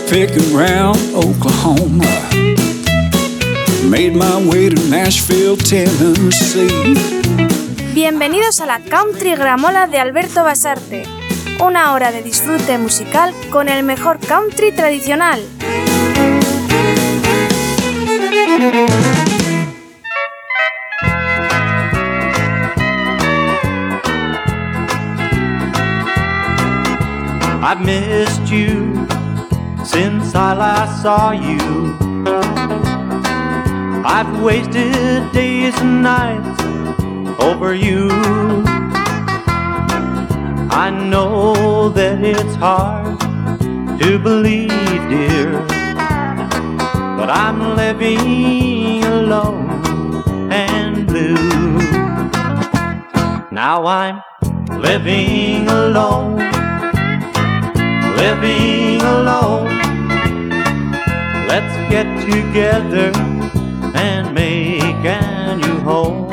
picking round Oklahoma. Made my way to Nashville, Tennessee. Bienvenidos a la Country Gramola de Alberto Basarte, una hora de disfrute musical con el mejor country tradicional. I've missed you since I last saw you. I've wasted days and nights over you. I know that it's hard to believe, dear, but I'm living alone and blue. Now I'm living alone, living alone. Let's get together and make a new home.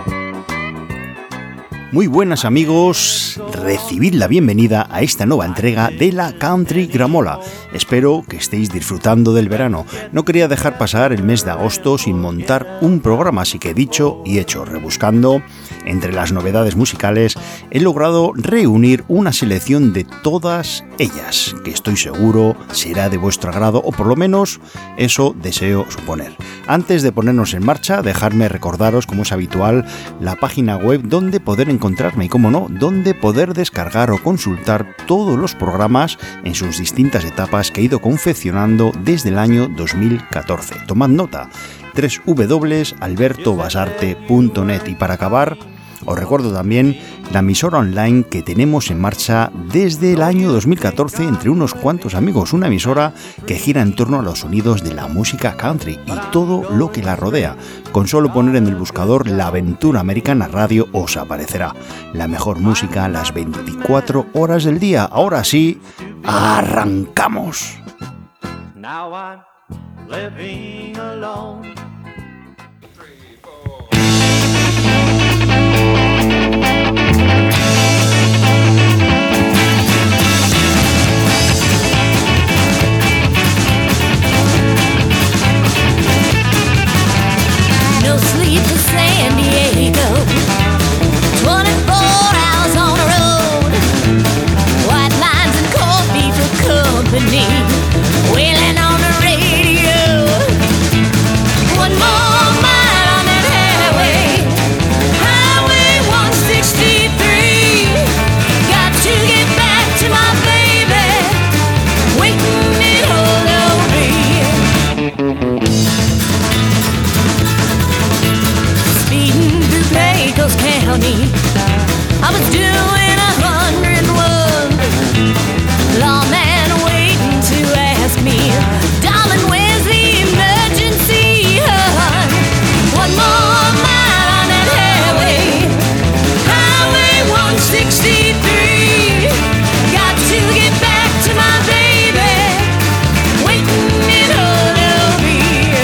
Muy buenas amigos, recibid la bienvenida a esta nueva entrega de la Country Gramola. Espero que estéis disfrutando del verano. No quería dejar pasar el mes de agosto sin montar un programa, así que dicho y hecho, rebuscando entre las novedades musicales, he logrado reunir una selección de todas ellas, que estoy seguro será de vuestro agrado, o por lo menos eso deseo suponer. Antes de ponernos en marcha, dejadme recordaros, como es habitual, la página web donde poder encontrarme y, como no, donde poder descargar o consultar todos los programas en sus distintas etapas que he ido confeccionando desde el año 2014. Tomad nota, www.albertobasarte.net. Y para acabar, os recuerdo también la emisora online que tenemos en marcha desde el año 2014 entre unos cuantos amigos, una emisora que gira en torno a los sonidos de la música country y todo lo que la rodea. Con solo poner en el buscador La Aventura Americana Radio os aparecerá la mejor música las 24 horas del día. Ahora sí, ¡arrancamos! Now I'm living alone. No sleep in San Diego, 24 hours on the road, white lines and coffee for company, wailing on the radio. One more mile on that highway, Highway 163. Got to get back to my baby, waiting it all on me. Speeding through Pecos County, I was doing 101. Lawman waiting to ask me, darling, where's the emergency, hon? One more mile on that highway, Highway 163. Got to get back to my baby, waiting it all on me.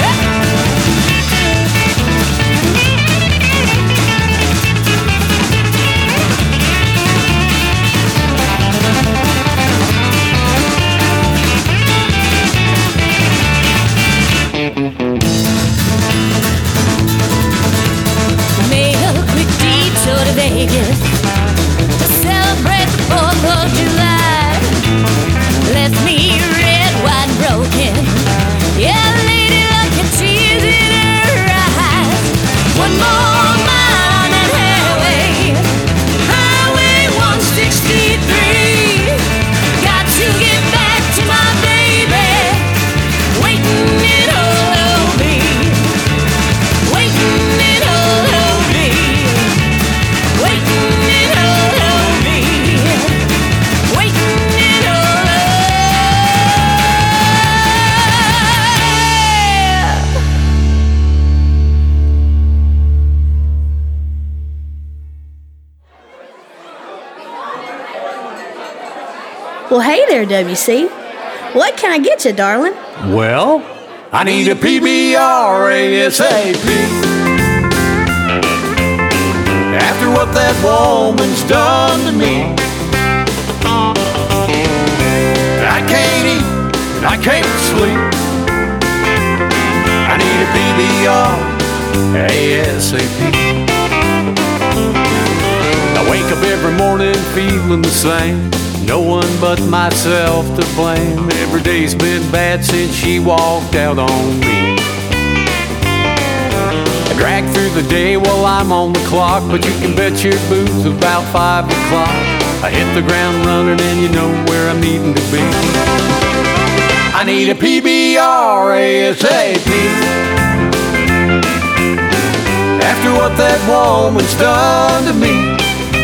Made a quick detour to Vegas to celebrate the 4th of July. Left me red, white, and broken. Yeah, lady luck had tears in her eyes. One more mile on that highway, Highway 163. Got to get back to my baby, waiting it all on me, waiting it all on me, waiting it all on me, waiting it all on. Well, hey there, WC. What can I get you, darling? Well, I need a PBR ASAP. After what that woman's done to me, I can't eat I can't sleep. I need a PBR ASAP. I wake up every morning feeling the same. No one but myself to blame. Every day's been bad since she walked out on me. I drag through the day while I'm on the clock, but you can bet your boots about 5 o'clock. I hit the ground running and you know where I'm needing to be. I need a PBR ASAP. After what that woman's done to me,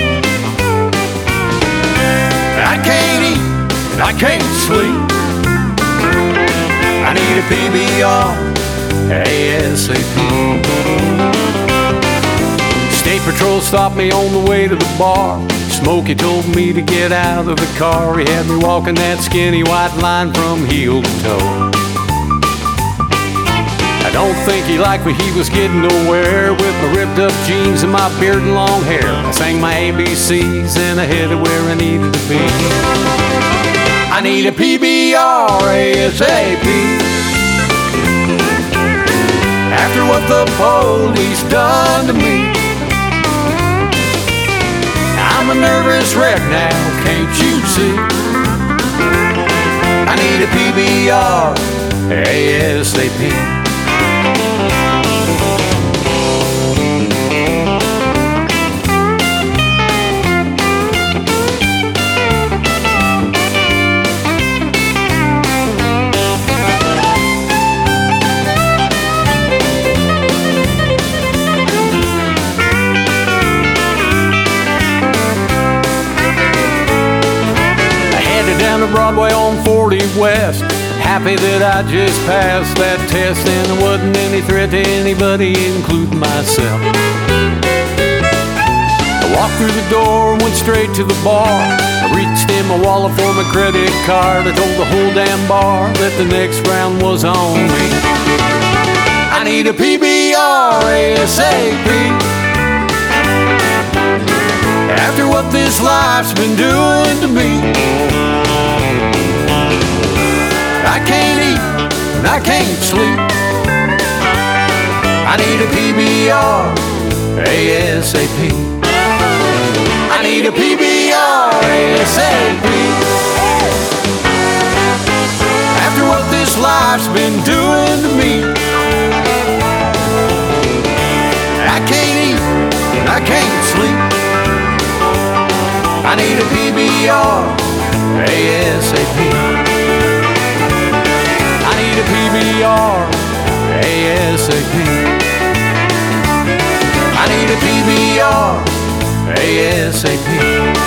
I can't eat and I can't sleep. I need a PBR ASAP. State Patrol stopped me on the way to the bar. Smokey told me to get out of the car. He had me walking that skinny white line from heel to toe. I don't think he liked me, he was getting nowhere with my ripped up jeans and my beard and long hair. I sang my ABCs and I headed where I needed to be. I need a PBR ASAP. After what the police done to me, I'm a nervous wreck now, can't you see? I need a PBR ASAP. Broadway on 40 West, happy that I just passed that test and there wasn't any threat to anybody, including myself. I walked through the door and went straight to the bar. I reached in my wallet for my credit card. I told the whole damn bar that the next round was on me. I need a PBR ASAP. After what this life's been doing to me, I can't eat and I can't sleep. I need a PBR ASAP. I need a PBR ASAP. After what this life's been doing to me, I can't eat and I can't sleep. I need a PBR ASAP. I need a PBR ASAP. I need a PBR ASAP.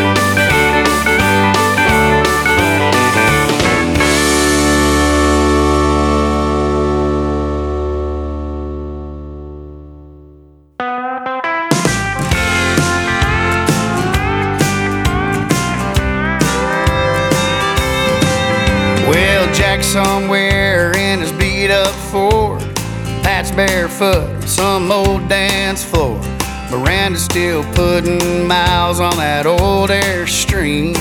Jack's somewhere in his beat up Ford. Pat's barefoot on some old dance floor. Miranda's still putting miles on that old Airstream.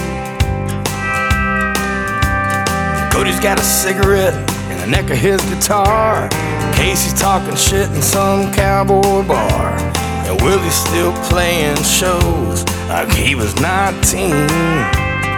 Cody's got a cigarette in the neck of his guitar. Casey's talking shit in some cowboy bar. And Willie's still playing shows like he was 19.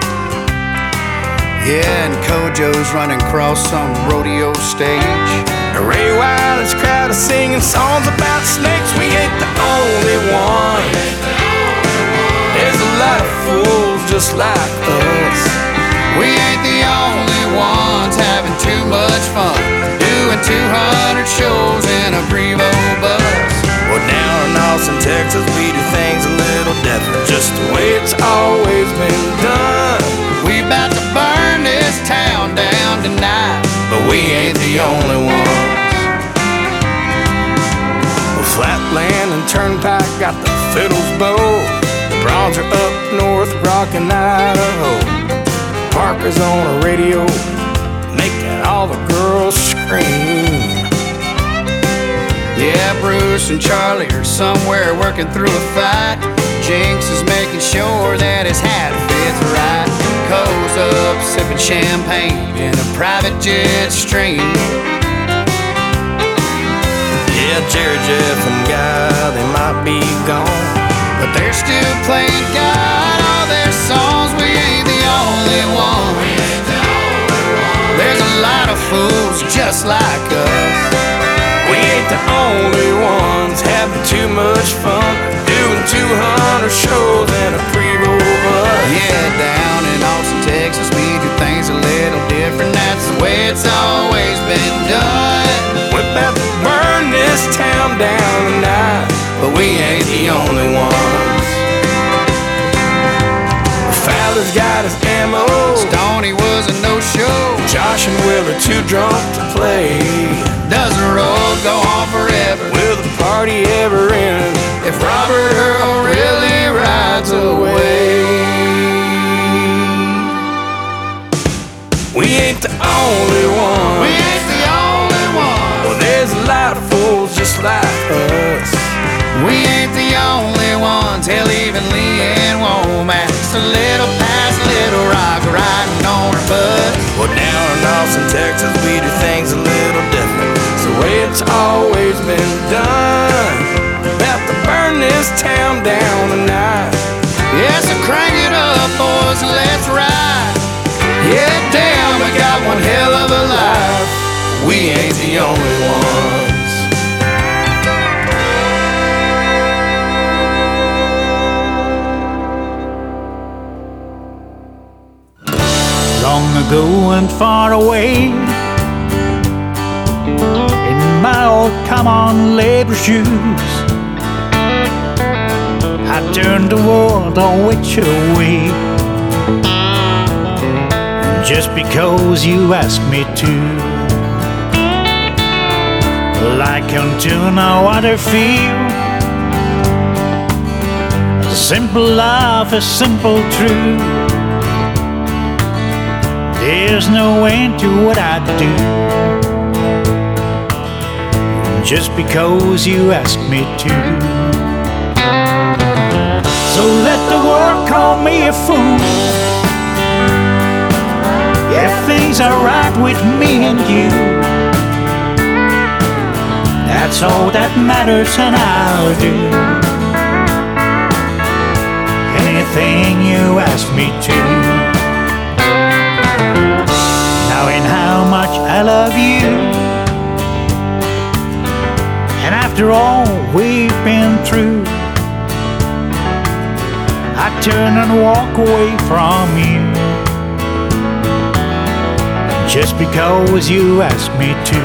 Yeah, and Kojo's running across some rodeo stage. Ray Wiley's crowd is singing songs about snakes. We ain't the only one. There's a lot of fools just like us. We ain't the only ones having too much fun, doing 200 shows in a Prevo bus. Well, down in Austin, Texas, we do things a little different, just the way it's always been done. We about to burn this town down tonight, but we ain't the only ones. Well, Flatland and Turnpike got the fiddles bow. The Bronze are up north, rockin' Idaho. Parker's on the radio, making all the girls scream. Yeah, Bruce and Charlie are somewhere working through a fight. Jinx is making sure that his hat fits right. Co's up sipping sipping champagne in a private jet stream. Yeah, Jerry, Jeff, and Guy, they might be gone, but they're still playing God all their songs. We ain't the only one. There's a lot of fools just like us. We ain't the only ones having too much fun, doing 200 shows in a Prevost bus. Yeah, down in Austin, Texas, we do things a little different. That's the way it's always been done. We're about to burn this town down tonight, but we ain't the only ones. Fowler's got his ammo, Stoney was a no-show, Josh and Will are too drunk to play. Does the road go on forever? Will the party ever end if Robert Earl really rides away? We ain't the only one. We ain't the only one. Well, there's a lot of fools just like us. We ain't the only ones. Hell, even Lee and Womack's a little past Little Rock riding on her butt. Well, down in Austin, Texas, we do things a little different. It's the way it's always been done. About to burn this town down tonight. Yeah, so crank it up, boys, and let's ride. Yeah, damn, we got one hell of a life. We ain't the only ones. Long ago and far away, in my old come-on labor shoes, I turned the world a which way. Just because you asked me to, like unto no other feel. A simple love, a simple truth. There's no end to what I do, just because you asked me to. So let the world call me a fool if things are right with me and you. That's all that matters, and I'll do anything you ask me to. Knowing how much I love you, and after all we've been through, I turn and walk away from you, just because you asked me to.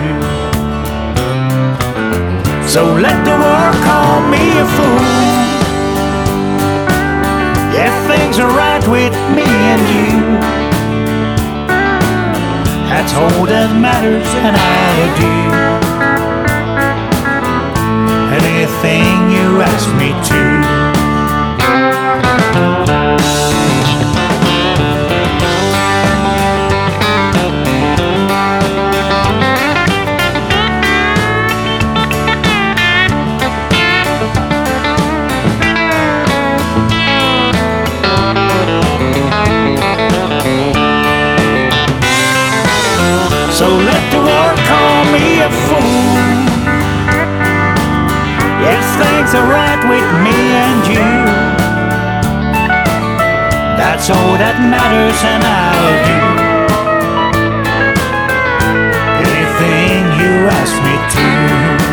So let the world call me a fool if things are right with me and you. That's all that matters, and I'll do anything you ask me to. So let the world call me a fool if things are right with me and you. That's all that matters, and I'll do anything you ask me to.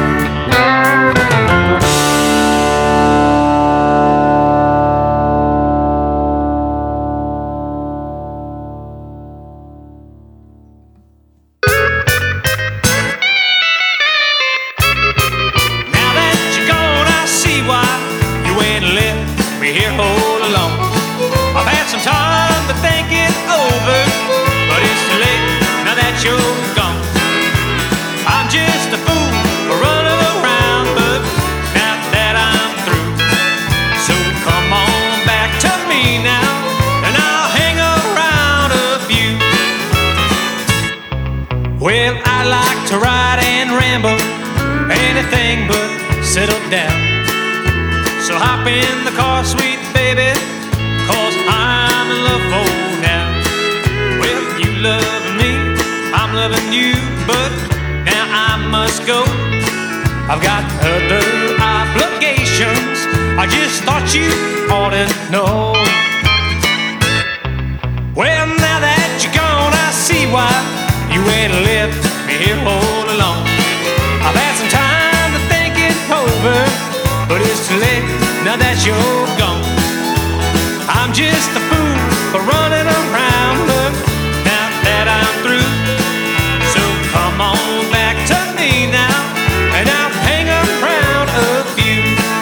Anything but settle down. So hop in the car, sweet baby, 'cause I'm in love for now. Well, you loving you, but now I must go. I've got other obligations. I just thought you ought to know. Well, now that you're gone, I see why you ain't left me here all alone. I've had some time to think it over, but it's too late now that you're gone. I'm just a fool for running around, but now that I'm through, so come on back to me now, and I'll hang around a few.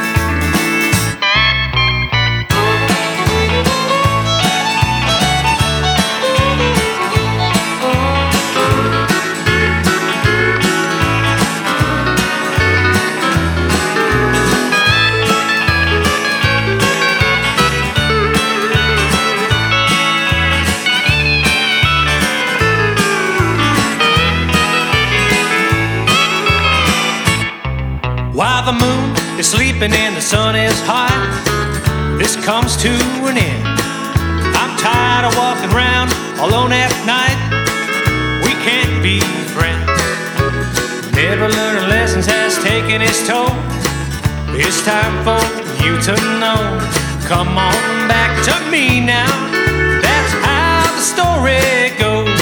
While the moon is sleeping and the sun is high, this comes to an end. I'm tired of walking around alone at night. We can't be friends. Never learning lessons has taken its toll. It's time for you to know. Come on back to me now. That's how the story goes.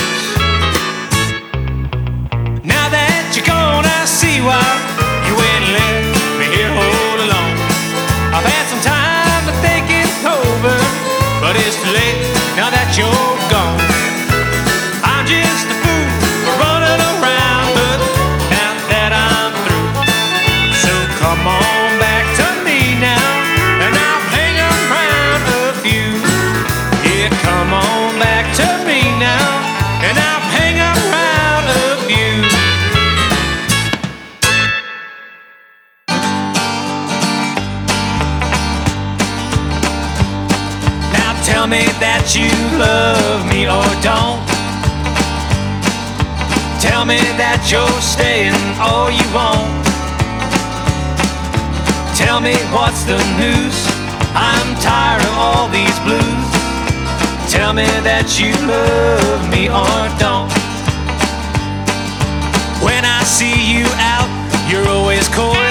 Now that you're gone, I see why you ain't left me here all alone. I've had some time to think it over, but it's too late now that you're gone. I'm just a fool for running around, but now that I'm through, so come on back to me now, and I'll hang around a few. Yeah, come on back to me now, and I'll hang around a few. Tell me that you love me or don't. Tell me that you're staying or you won't. Tell me what's the news. I'm tired of all these blues. Tell me that you love me or don't. When I see you out, you're always coy.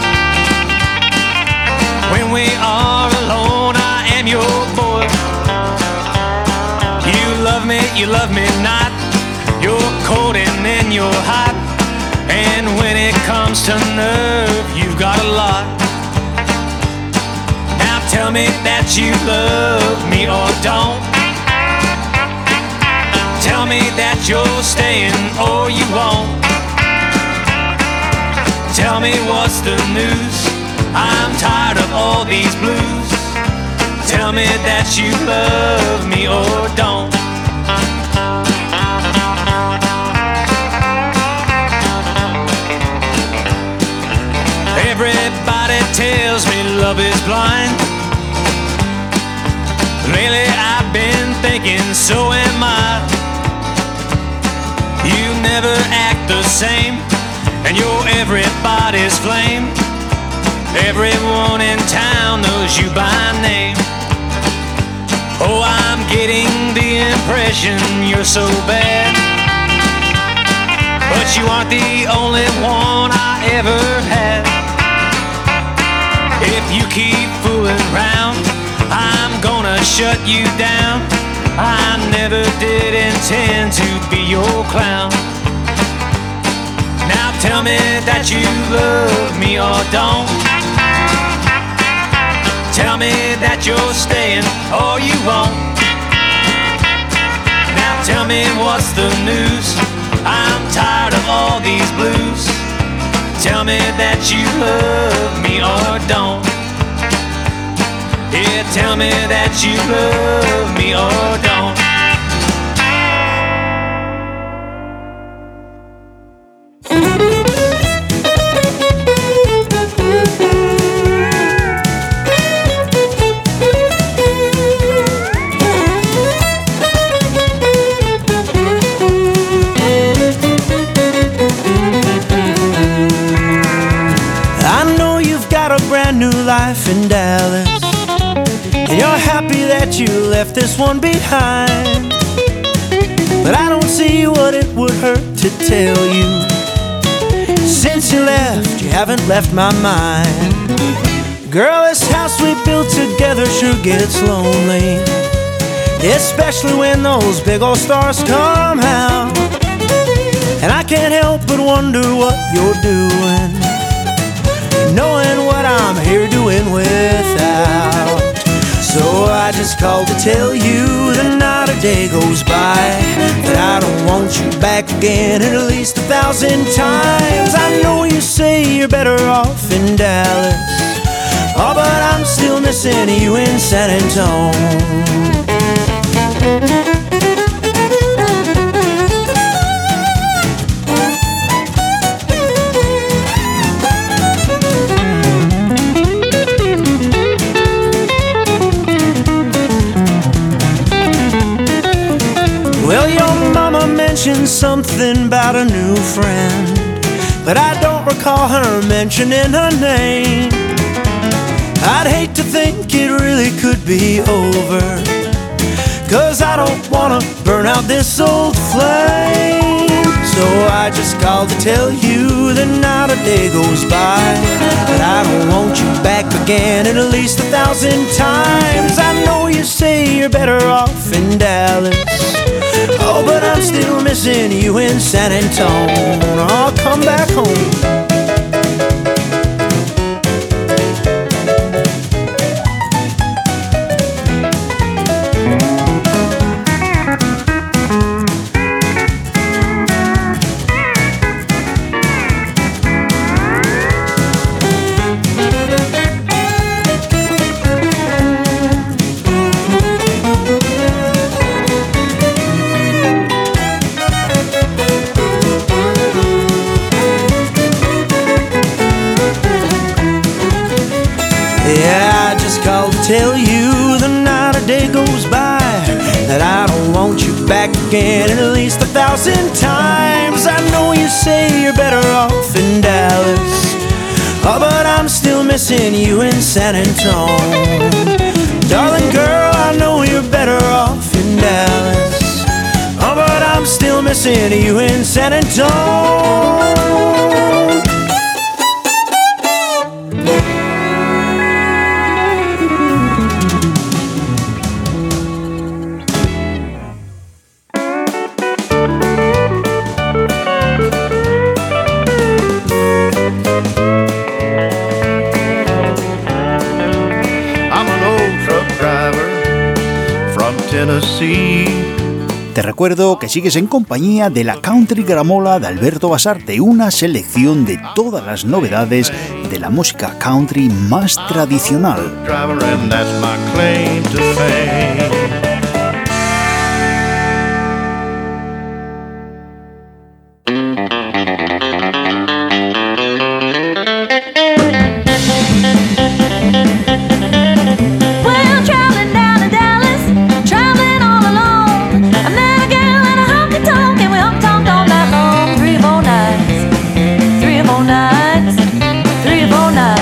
When we are alone, I am your boy. You love me not. You're cold and then you're hot. And when it comes to nerve, you've got a lot. Now tell me that you love me or don't. Tell me that you're staying or you won't. Tell me what's the news. I'm tired of all these blues. Tell me that you love me or don't. Everybody tells me love is blind. Lately I've been thinking so am I. You never act the same, and you're everybody's flame. Everyone in town knows you by name. Oh, I'm getting the impression you're so bad, but you aren't the only one I ever had. If you keep fooling around, I'm gonna shut you down. I never did intend to be your clown. Now tell me that you love me or don't. Tell me that you're staying or you won't. Now tell me what's the news. I'm tired of all these blues. Tell me that you love me or don't. Yeah, tell me that you love me or don't. Life in Dallas, and you're happy that you left this one behind. but I don't see what it would hurt to tell you. Since you left, you haven't left my mind. Girl, this house we built together sure gets lonely, especially when those big old stars come out. And I can't help but wonder what you're doing, knowing what I'm here doing without. So I just called to tell you that not a day goes by that I don't want you back again at least 1,000 times. I know you say you're better off in Dallas, oh, but I'm still missing you in San Antonio. Well, your mama mentioned something about a new friend, but I don't recall her mentioning her name. I'd hate to think it really could be over, 'cause I don't wanna burn out this old flame. So I just called to tell you that not a day goes by that I don't want you back again at least 1,000 times. I know you say you're better off in Dallas, oh, but I'm still missing you in San Antonio. I'll come back home. Yeah, I just called to tell you that not a day goes by that I don't want you back again at least 1,000 times. I know you say you're better off in Dallas, oh, but I'm still missing you in San Antonio. Darling girl, I know you're better off in Dallas, oh, but I'm still missing you in San Antonio. Te recuerdo que sigues en compañía de la Country Gramola de Alberto Basarte, una selección de todas las novedades de la música country más tradicional.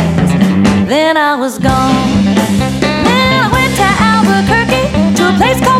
Then I was gone. Then I went to Albuquerque, to a place called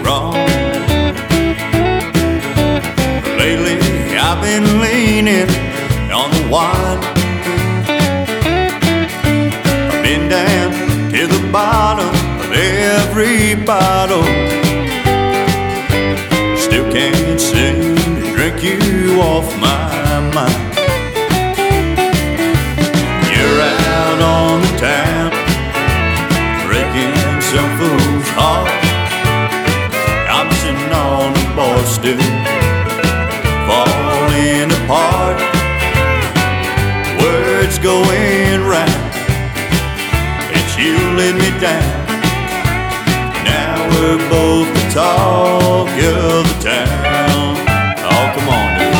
wrong. Lately I've been leaning on the wine. I've been down to the bottom of every bottle. Still can't seem to drink you off my mind. You're out on the town, breaking some fool's heart. I'm sitting on the bar stool, falling apart. Words going round, it's you let me down. Now we're both the talk of the town. Oh, come on, dude.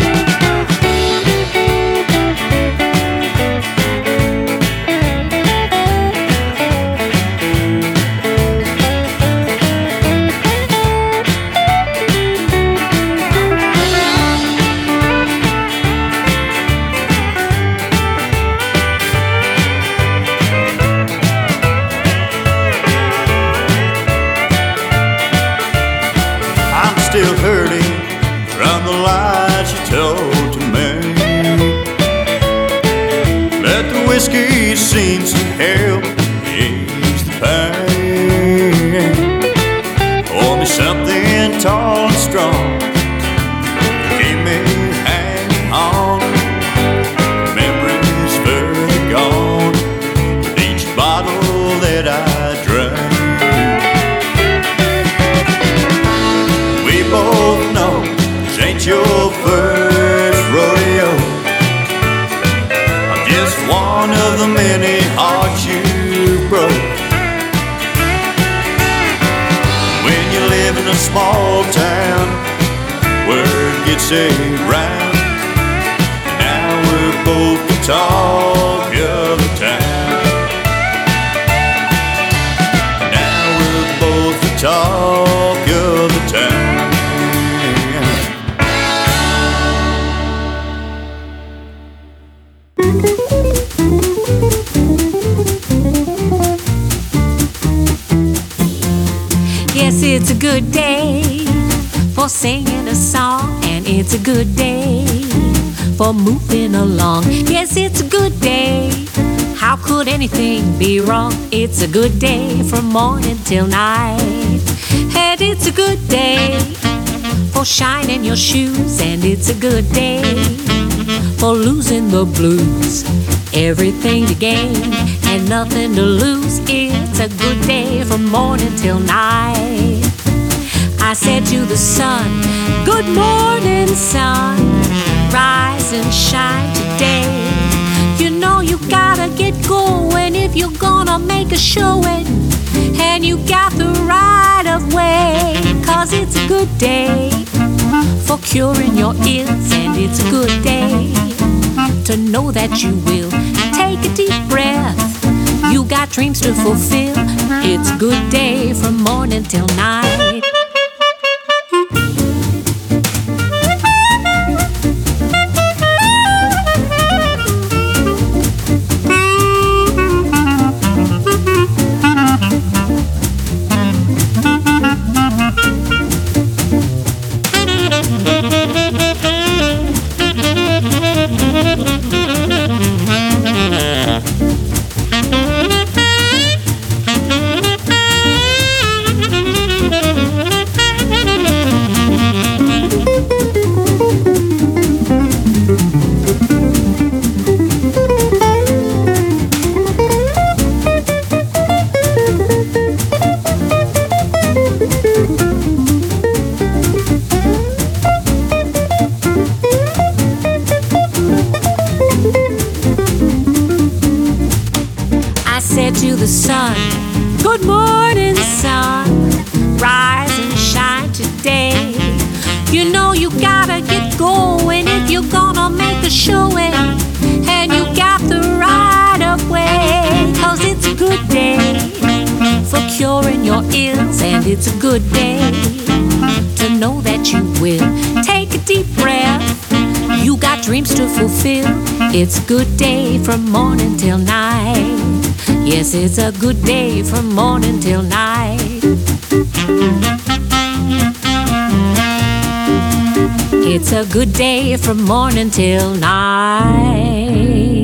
Still hurting from the lies you told to me, but the whiskey seems to help ease the pain. Pour me something tall and strong, keep me hanging on. Memories further gone with each bottle that I drank. Both know this ain't your first rodeo. I'm just one of the many hearts you broke. When you live in a small town, word gets around. Now we're both the talk of the town. Now we're both the talk of the town. Yes, it's a good day for singing a song, and it's a good day for moving along. Yes, it's a good day. How could anything be wrong? It's a good day from morning till night. And it's a good day for shining your shoes, and it's a good day for losing the blues. Everything to gain and nothing to lose. It's a good day from morning till night. I said to the sun, good morning, sun. Rise and shine today. You know you gotta get going if you're gonna make a showing. And you got the right of way, 'cause it's a good day for curing your ills. And it's a good day to know that you will take a deep breath. You got dreams to fulfill. It's a good day from morning till night. To the sun, good morning, sun. Rise and shine today. You know you gotta get going if you're gonna make a showing. And you got the right of way, 'cause it's a good day for curing your ills. And it's a good day to know that you will take a deep breath. You got dreams to fulfill. It's a good day from morning till night. Yes, it's a good day from morning till night. It's a good day from morning till night.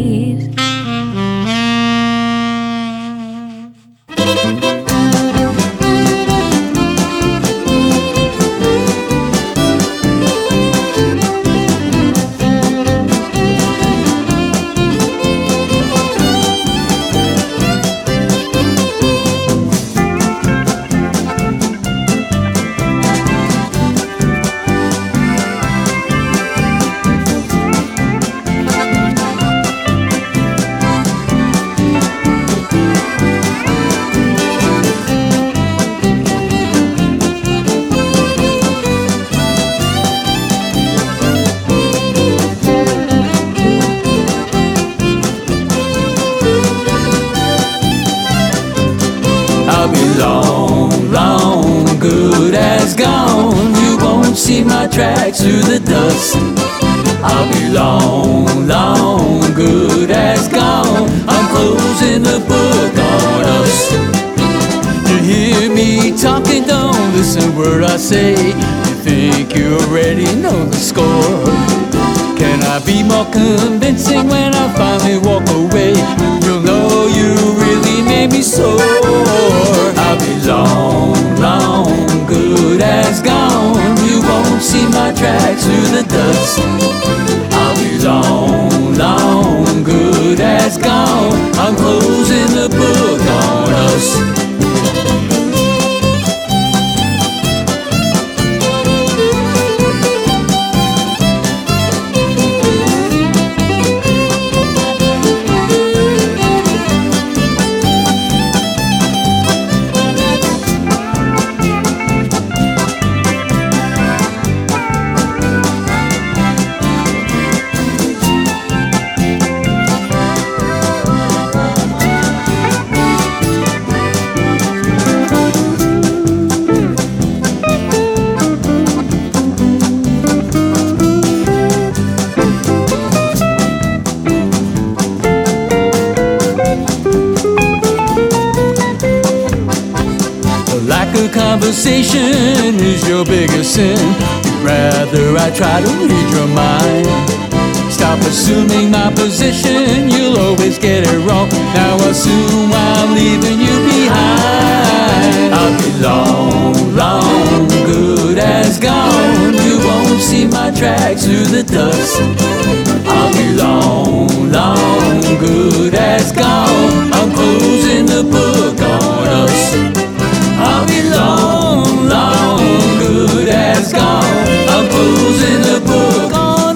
Tracks through the dust. I'll be long, long good as gone. I'm closing the book on us. You hear me talking, don't listen a word I say. You think you already know the score. Can I be more convincing when I finally walk away? You'll know you really made me sore. I'll be long, long good as gone. You won't see my tracks through the dust. I'll be long, long good as gone. I'm closing the book on us. Conversation is your biggest sin. You'd rather I try to read your mind. Stop assuming my position, you'll always get it wrong. Now assume I'm leaving you behind. I'll be long, long good as gone. You won't see my tracks through the dust. I'll be long, long good as gone. I'm closing the book on us. I'll be long, long good as gone. I'm closing the book on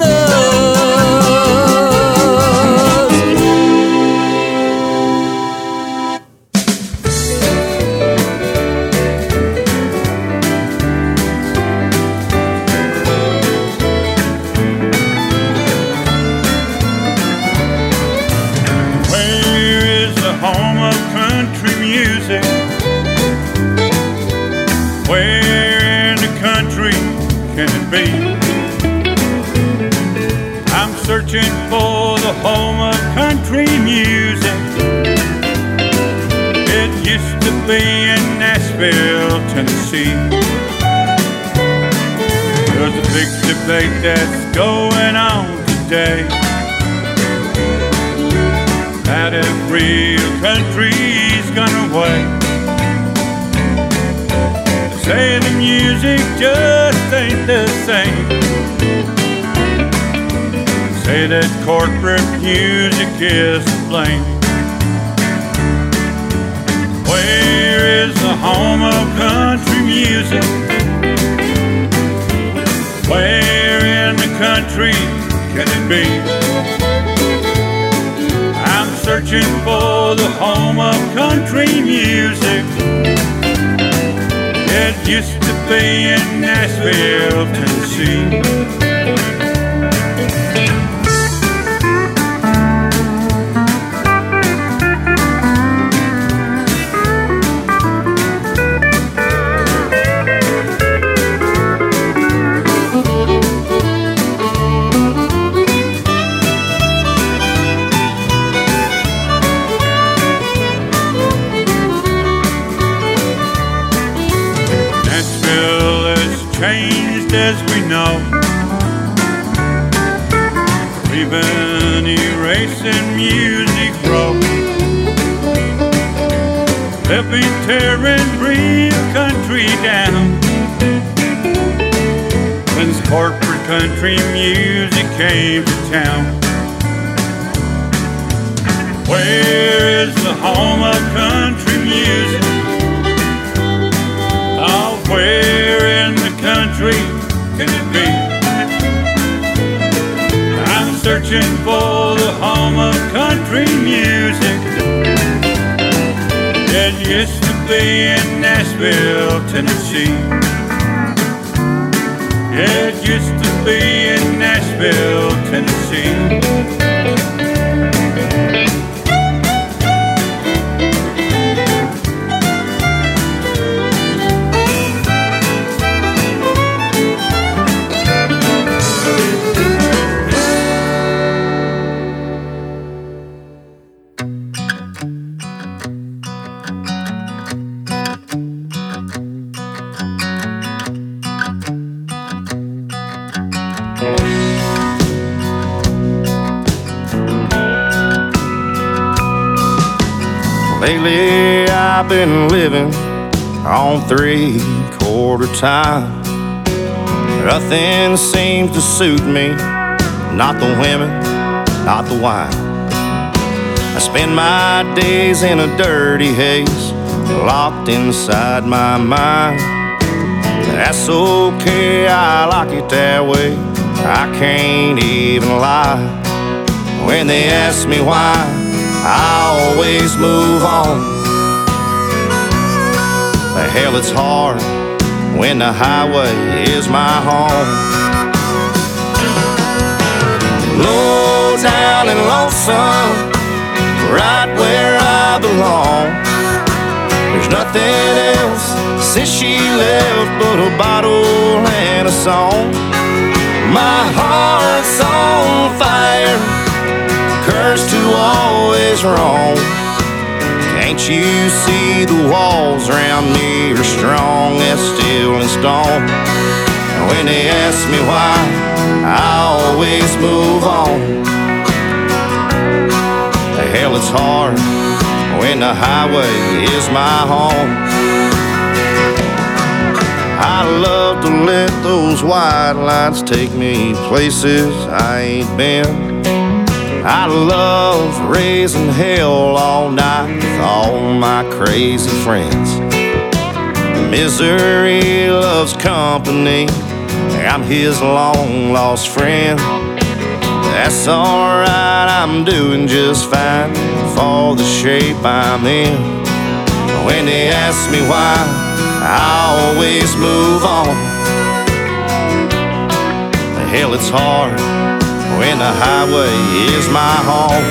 Where is the home of country music? Where in the country can it be? I'm searching for the home of country music. It used to be in Nashville, Tennessee. There's a big debate that's going on today that if real country's gone away. Say the music just ain't the same. Say that corporate music is to blame. Where is the home of country music? Where in the country can it be? I'm searching for the home of country music. It used to be in Nashville, Tennessee. As we know, leaving erasing music broke. Left me tearing real country down. When's corporate country music came to town. Where is the home of country music? Oh, where in the country can it be? I'm searching for the home of country music. It used to be in Nashville, Tennessee. It used to be in Nashville, Tennessee. Lately I've been living on 3/4 time. Nothing seems to suit me, not the women, not the wine. I spend my days in a dirty haze, locked inside my mind. That's okay, I like it that way, I can't even lie. When they ask me why, I always move on. The hell, it's hard when the highway is my home. Low down and lonesome, right where I belong. There's nothing else since she left but a bottle and a song. My heart's on fire, cursed to always wrong. Can't you see the walls around me are strong as steel and stone? And when they ask me why, I always move on. The hell, it's hard when the highway is my home. I love to let those white lights take me places I ain't been. I love raising hell all night with all my crazy friends. Misery loves company, I'm his long-lost friend. That's alright, I'm doing just fine for the shape I'm in. When they ask me why, I always move on. Hell, it's hard when the highway is my home.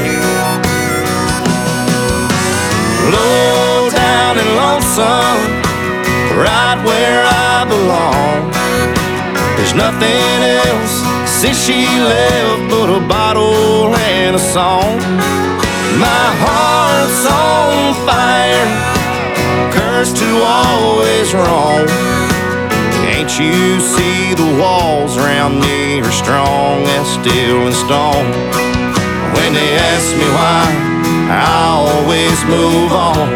Low down and lonesome, right where I belong. There's nothing else since she left but a bottle and a song. My heart's on fire, cursed to always wrong. Can't you see the walls around me are strong as steel and stone? When they ask me why, I always move on.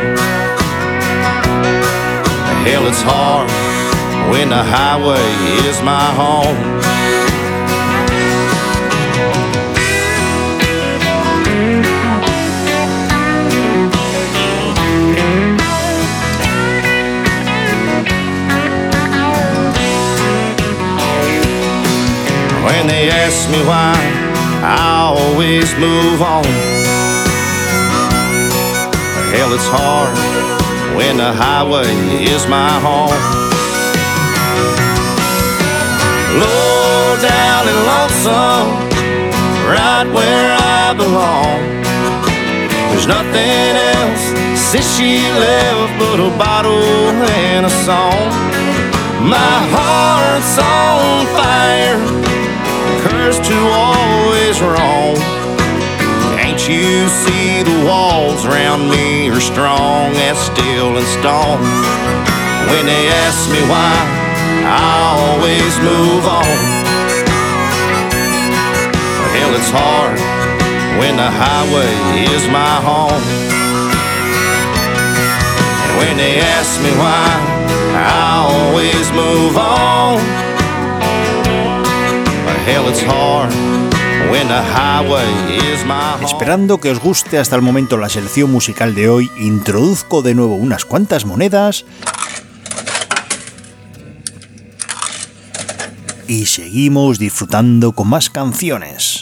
Hell, it's hard when the highway is my home. When they ask me why, I always move on. Hell, it's hard when the highway is my home. Low down and lonesome, right where I belong. There's nothing else since she left but a bottle and a song. My heart's on fire, cursed to always wrong. Can't you see the walls around me are strong as steel and stone? When they ask me why, I always move on. Hell, it's it's hard when the highway is my home. And when they ask me why, I always move on. But hell, it's hard when the highway is my home. Esperando que os guste hasta el momento la selección musical de hoy, introduzco de nuevo unas cuantas monedas y seguimos disfrutando con más canciones.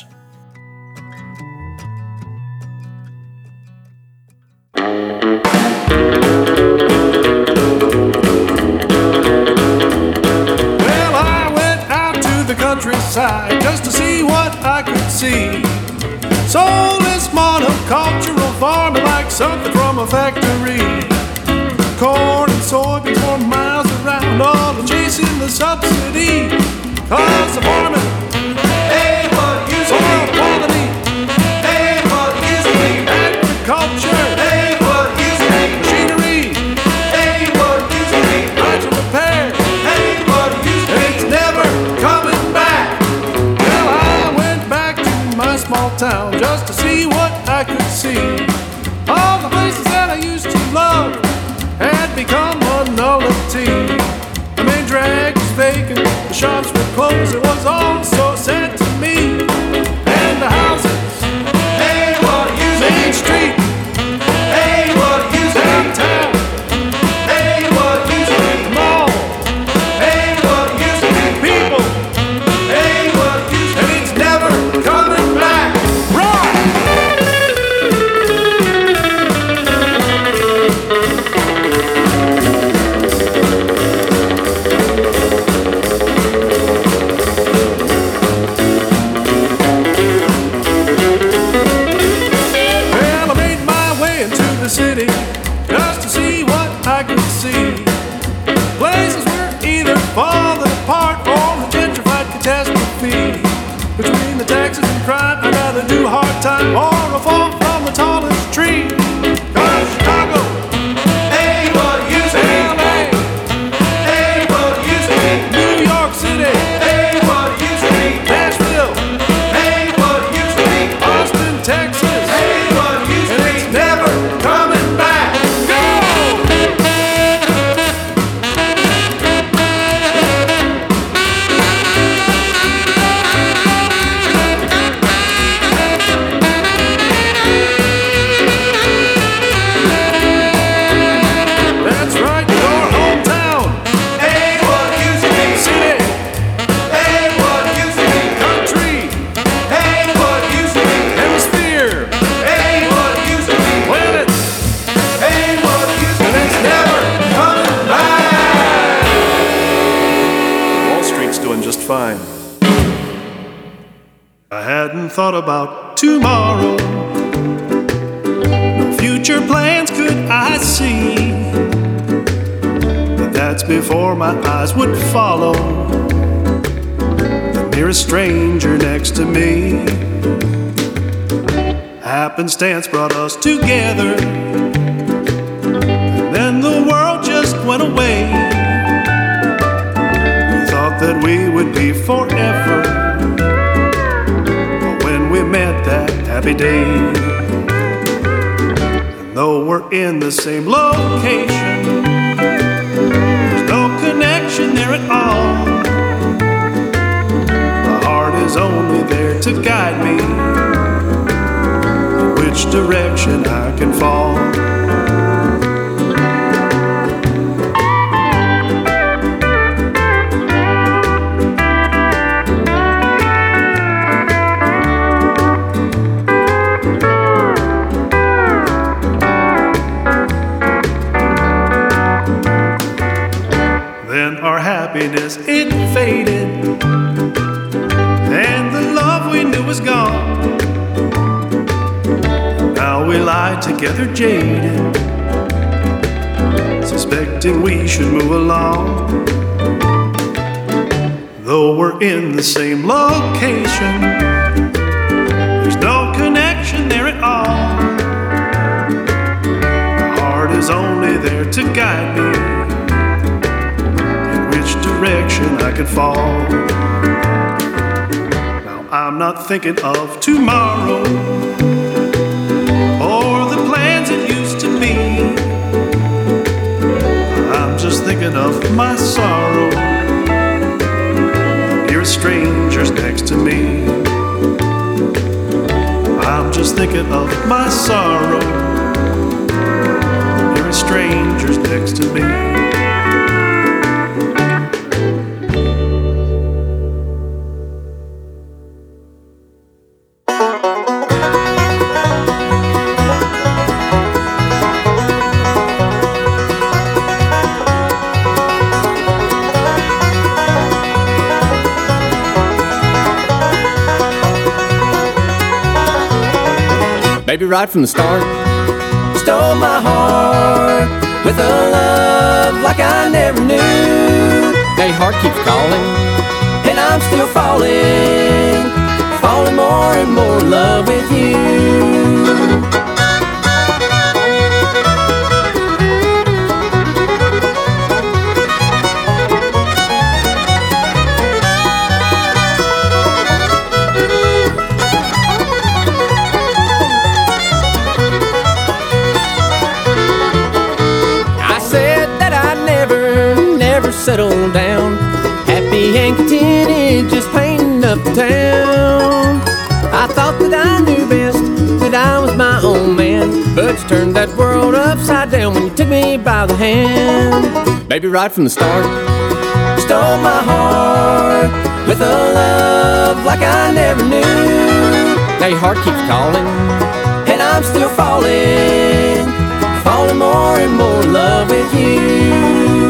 Countryside just to see what I could see. Soulless monocultural farming like something from a factory. Corn and soybeans for miles around, all chasing the subsidy. Cause of farming ain't what it used to be. Soil quality ain't what it used to be. Agriculture ain't what it used to be. Machinery ain't what it used to be. Hydro repair ain't what it used to be. It's never coming back. Well, I went back to my small town just to see what I could see. All the places that I used to love had become a nullity. The main drag was vacant, the shops were closed, it was all so sad to me. And the houses ain't what it used to be. Main Street ain't what it used to be. Downtown ain't what it used to be. The mall ain't what it used to be. People ain't what it used to be. And it's never coming back. City just to see what I could see. Places were either falling apart or the gentrified catastrophe. Between the taxes and crime, I'd rather do hard time or a fall from the tallest tree. Cause Chicago ain't what it used to be. LA ain't what it used to be. New York City ain't what it used to be. Nashville ain't what it used to be. Austin, Texas ain't what it used to be. And it's never coming back. Go! That's right, your hometown ain't what it used to be. City ain't what it used to be. Country ain't what it used to be. Hemisphere ain't what it used to be. Planet ain't what it used to be. And it's never coming back. Wall Street's doing just fine. I hadn't thought about tomorrow. No future plans could I see. But that's before my eyes would follow the merest stranger next to me. Happenstance brought us together, and then the world just went away. We thought that we would be forever, but when we met that happy day, and though we're in the same location, there's no connection there at all. The heart is only there to guide me which direction I can fall. Then our happiness, it faded, and the love we knew was gone. Now we lie together jaded, suspecting we should move along. Though we're in the same location, there's no connection there at all. The heart is only there to guide me in which direction I could fall. Now I'm not thinking of tomorrow or the plans it used to be. I'm just thinking of my sorrow. You're a stranger's next to me. I'm just thinking of my sorrow. You're a stranger's next to me. Baby, right from the start, stole my heart with a love like I never knew. Now your heart keeps calling, and I'm still falling, falling more and more in love with you. Settle down, happy and contented, just painting up the town. I thought that I knew best, that I was my own man, but you turned that world upside down when you took me by the hand. Baby, right from the start, you stole my heart with a love like I never knew. Now your heart keeps calling, and I'm still falling, falling more and more in love with you.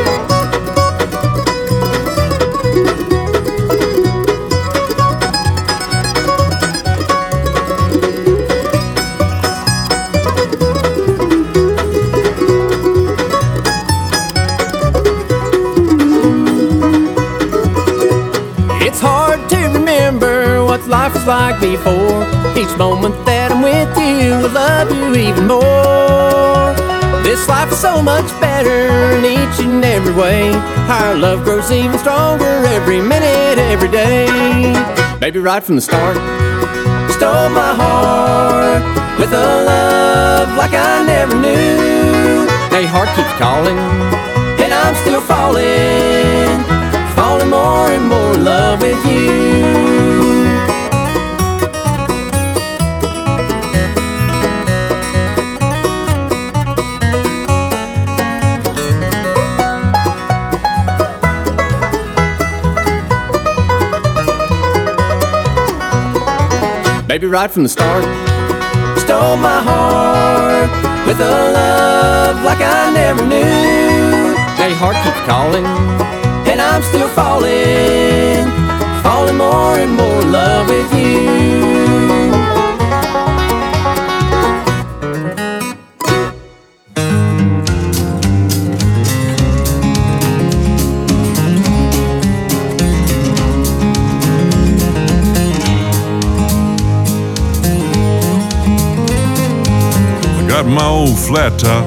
Life was like before. Each moment that I'm with you, I love you even more. This life is so much better in each and every way. Our love grows even stronger every minute, every day. Baby, right from the start, stole my heart with a love like I never knew. Now your heart keeps calling, and I'm still falling, falling more and more in love with you. Baby, right from the start, stole my heart with a love like I never knew. Now your heart keeps calling, and I'm still falling, falling more and more in love with you. Got my old flat top,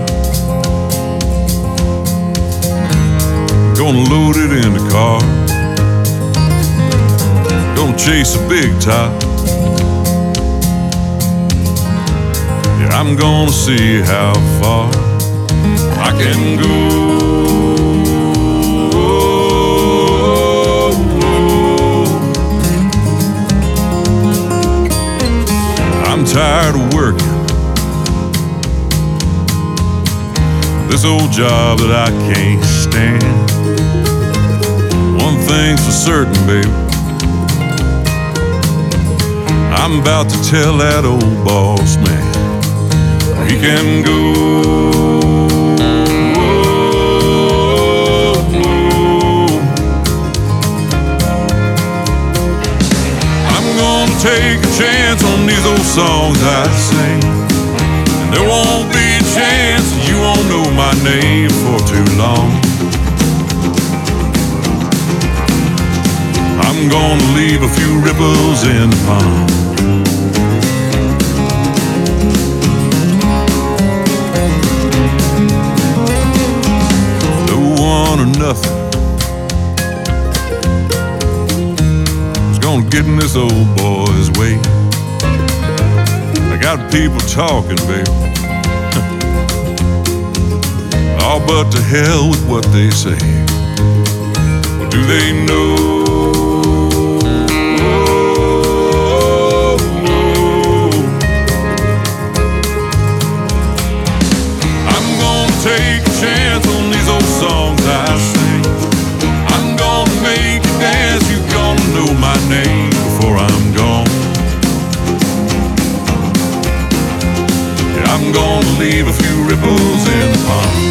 gonna load it in the car, gonna chase a big top. Yeah, I'm gonna see how far I can go. I'm tired of working this old job that I can't stand. One thing's for certain, baby, I'm about to tell that old boss man he can go. I'm gonna take a chance on these old songs I sing, and there won't be a chance you won't know my name for too long. I'm gonna leave a few ripples in the pond. No one or nothing is gonna gonna get in this old boy's way. I got people talking, baby. Oh, but to hell with what they say. Well, do they know? Take a chance on these old songs I sing. I'm gonna make you dance. You're gonna know my name before I'm gone. Yeah, I'm gonna leave a few ripples in the pond.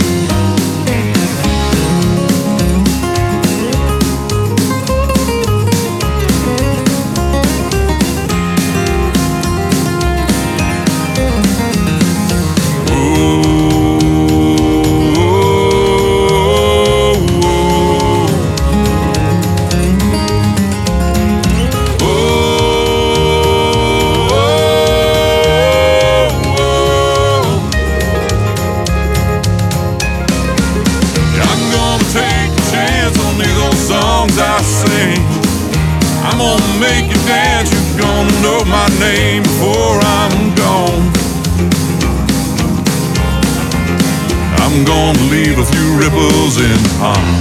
I sing, I'm gonna make you dance. You're gonna know my name before I'm gone. I'm gonna leave a few ripples in the pond.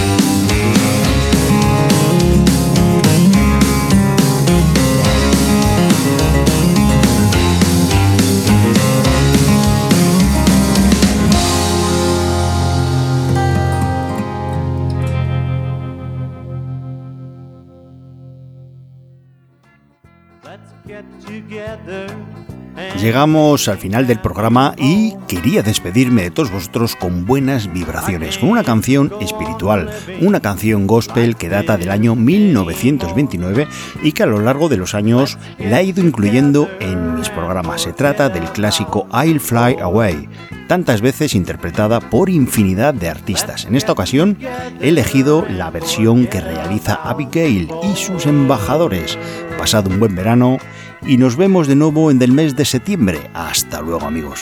Llegamos al final del programa y quería despedirme de todos vosotros con buenas vibraciones, con una canción espiritual, una canción gospel que data del año 1929 y que a lo largo de los años la he ido incluyendo en mis programas. Se trata del clásico I'll Fly Away, tantas veces interpretada por infinidad de artistas. En esta ocasión he elegido la versión que realiza Abigail y sus embajadores. Pasad un buen verano y nos vemos de nuevo en el mes de septiembre. Hasta luego, amigos.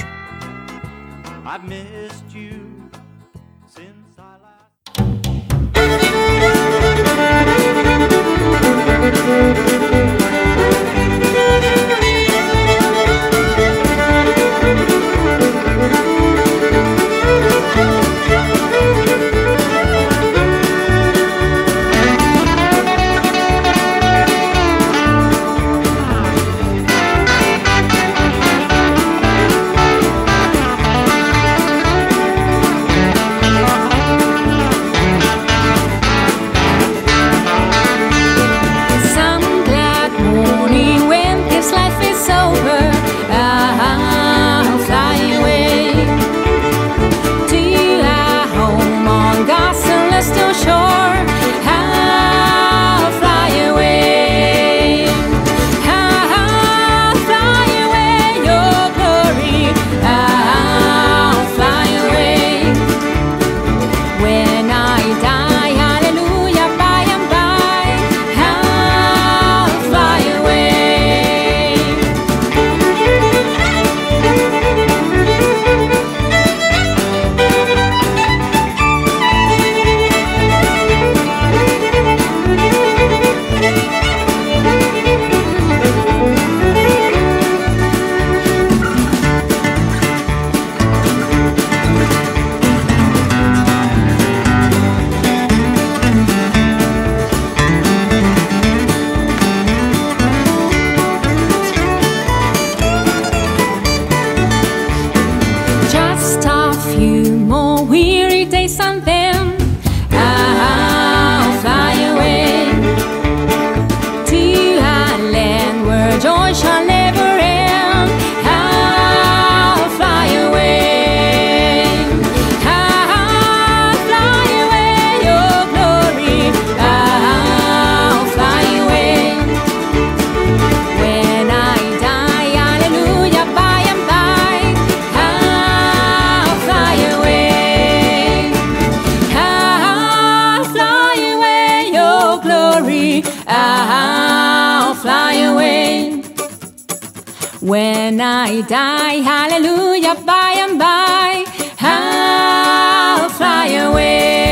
When I die, hallelujah, by and by, I'll fly away.